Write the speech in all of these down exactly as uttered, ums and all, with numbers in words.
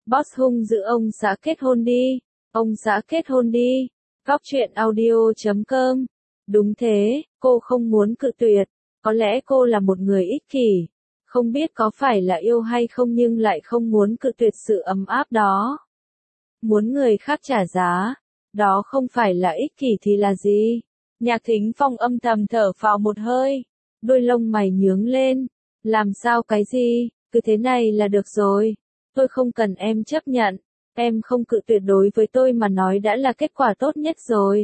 Boss hung dữ ông xã kết hôn đi. Ông xã kết hôn đi. Góc truyện audio chấm com. Đúng thế, cô không muốn cự tuyệt. Có lẽ cô là một người ích kỷ. Không biết có phải là yêu hay không nhưng lại không muốn cự tuyệt sự ấm áp đó. Muốn người khác trả giá. Đó không phải là ích kỷ thì là gì? Nhạc Thính Phong âm thầm thở phào một hơi. Đôi lông mày nhướng lên. Làm sao cái gì? Cứ thế này là được rồi. Tôi không cần em chấp nhận. Em không cự tuyệt đối với tôi mà nói đã là kết quả tốt nhất rồi.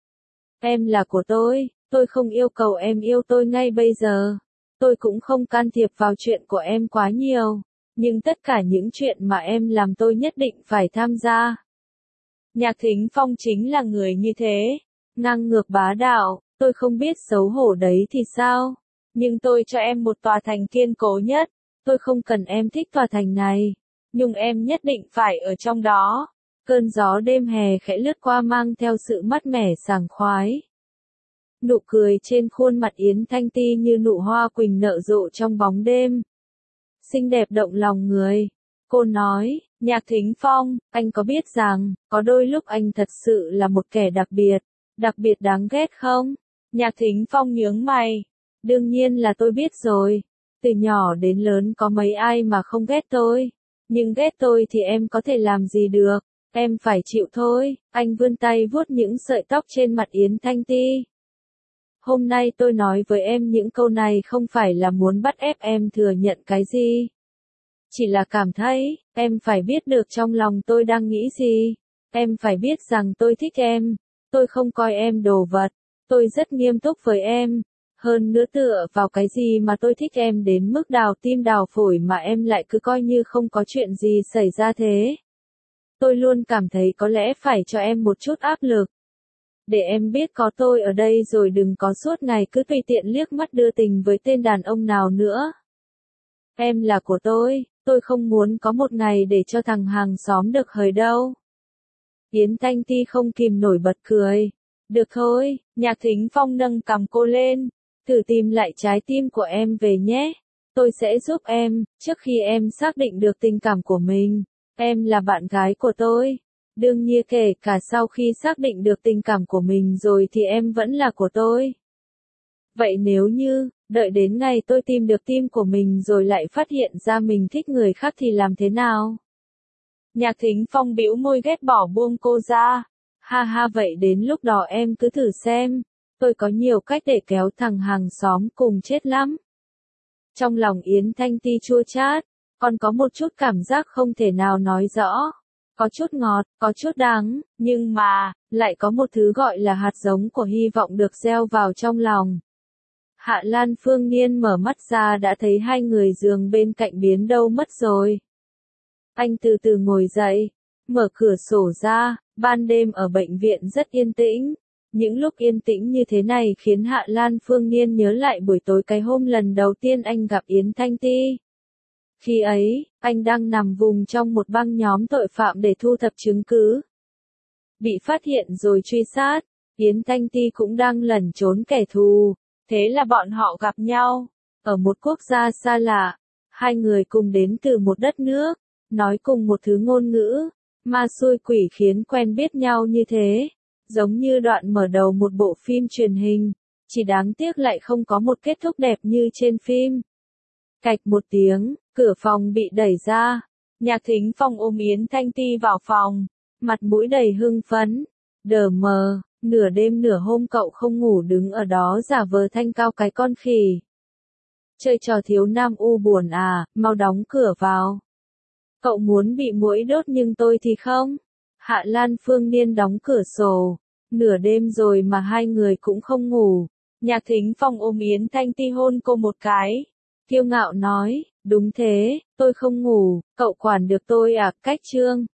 Em là của tôi. Tôi không yêu cầu em yêu tôi ngay bây giờ. Tôi cũng không can thiệp vào chuyện của em quá nhiều. Nhưng tất cả những chuyện mà em làm tôi nhất định phải tham gia. Nhạc Thính Phong chính là người như thế. Ngang ngược bá đạo. Tôi không biết xấu hổ đấy thì sao. Nhưng tôi cho em một tòa thành kiên cố nhất. Tôi không cần em thích tòa thành này. Nhưng em nhất định phải ở trong đó. Cơn gió đêm hè khẽ lướt qua mang theo sự mát mẻ sảng khoái. Nụ cười trên khuôn mặt Yến Thanh Ti như nụ hoa quỳnh nở rộ trong bóng đêm. Xinh đẹp động lòng người. Cô nói, Nhạc Thính Phong, anh có biết rằng, có đôi lúc anh thật sự là một kẻ đặc biệt, đặc biệt đáng ghét không? Nhạc Thính Phong nhướng mày. Đương nhiên là tôi biết rồi. Từ nhỏ đến lớn có mấy ai mà không ghét tôi. Nhưng ghét tôi thì em có thể làm gì được. Em phải chịu thôi. Anh vươn tay vuốt những sợi tóc trên mặt Yến Thanh Ti. Hôm nay tôi nói với em những câu này không phải là muốn bắt ép em thừa nhận cái gì. Chỉ là cảm thấy, em phải biết được trong lòng tôi đang nghĩ gì. Em phải biết rằng tôi thích em. Tôi không coi em đồ vật. Tôi rất nghiêm túc với em. Hơn nữa tựa vào cái gì mà tôi thích em đến mức đào tim đào phổi mà em lại cứ coi như không có chuyện gì xảy ra thế. Tôi luôn cảm thấy có lẽ phải cho em một chút áp lực. Để em biết có tôi ở đây rồi đừng có suốt ngày cứ tùy tiện liếc mắt đưa tình với tên đàn ông nào nữa. Em là của tôi, tôi không muốn có một ngày để cho thằng hàng xóm được hời đâu. Yến Thanh Ti không kìm nổi bật cười. Được thôi, Nhạc Thính Phong nâng cằm cô lên. Thử tìm lại trái tim của em về nhé. Tôi sẽ giúp em, trước khi em xác định được tình cảm của mình. Em là bạn gái của tôi. Đương nhiên kể cả sau khi xác định được tình cảm của mình rồi thì em vẫn là của tôi. Vậy nếu như, đợi đến ngày tôi tìm được tim của mình rồi lại phát hiện ra mình thích người khác thì làm thế nào? Nhạc Thính Phong bĩu môi ghét bỏ buông cô ra. Ha ha vậy đến lúc đó em cứ thử xem. Tôi có nhiều cách để kéo thằng hàng xóm cùng chết lắm. Trong lòng Yến Thanh Ti chua chát, còn có một chút cảm giác không thể nào nói rõ. Có chút ngọt, có chút đắng, nhưng mà, lại có một thứ gọi là hạt giống của hy vọng được gieo vào trong lòng. Hạ Lan Phương Nhiên mở mắt ra đã thấy hai người giường bên cạnh biến đâu mất rồi. Anh từ từ ngồi dậy, mở cửa sổ ra, ban đêm ở bệnh viện rất yên tĩnh. Những lúc yên tĩnh như thế này khiến Hạ Lan Phương Nhiên nhớ lại buổi tối cái hôm lần đầu tiên anh gặp Yến Thanh Ti. Khi ấy, anh đang nằm vùng trong một băng nhóm tội phạm để thu thập chứng cứ. Bị phát hiện rồi truy sát, Yến Thanh Ti cũng đang lẩn trốn kẻ thù. Thế là bọn họ gặp nhau, ở một quốc gia xa lạ. Hai người cùng đến từ một đất nước, nói cùng một thứ ngôn ngữ. Ma xui quỷ khiến quen biết nhau như thế. Giống như đoạn mở đầu một bộ phim truyền hình. Chỉ đáng tiếc lại không có một kết thúc đẹp như trên phim. Cạch một tiếng, cửa phòng bị đẩy ra. Nhạc Thính Phong ôm Yến Thanh Ti vào phòng. Mặt mũi đầy hưng phấn. Đờ mờ, nửa đêm nửa hôm cậu không ngủ đứng ở đó giả vờ thanh cao cái con khỉ. Chơi trò thiếu nam u buồn à, mau đóng cửa vào. Cậu muốn bị muỗi đốt nhưng tôi thì không. Hạ Lan Phương Nhiên đóng cửa sổ. Nửa đêm rồi mà hai người cũng không ngủ. Nhạc Thính Phong ôm Yến Thanh Ti hôn cô một cái. Kiêu ngạo nói, đúng thế, tôi không ngủ, cậu quản được tôi à, cách trương.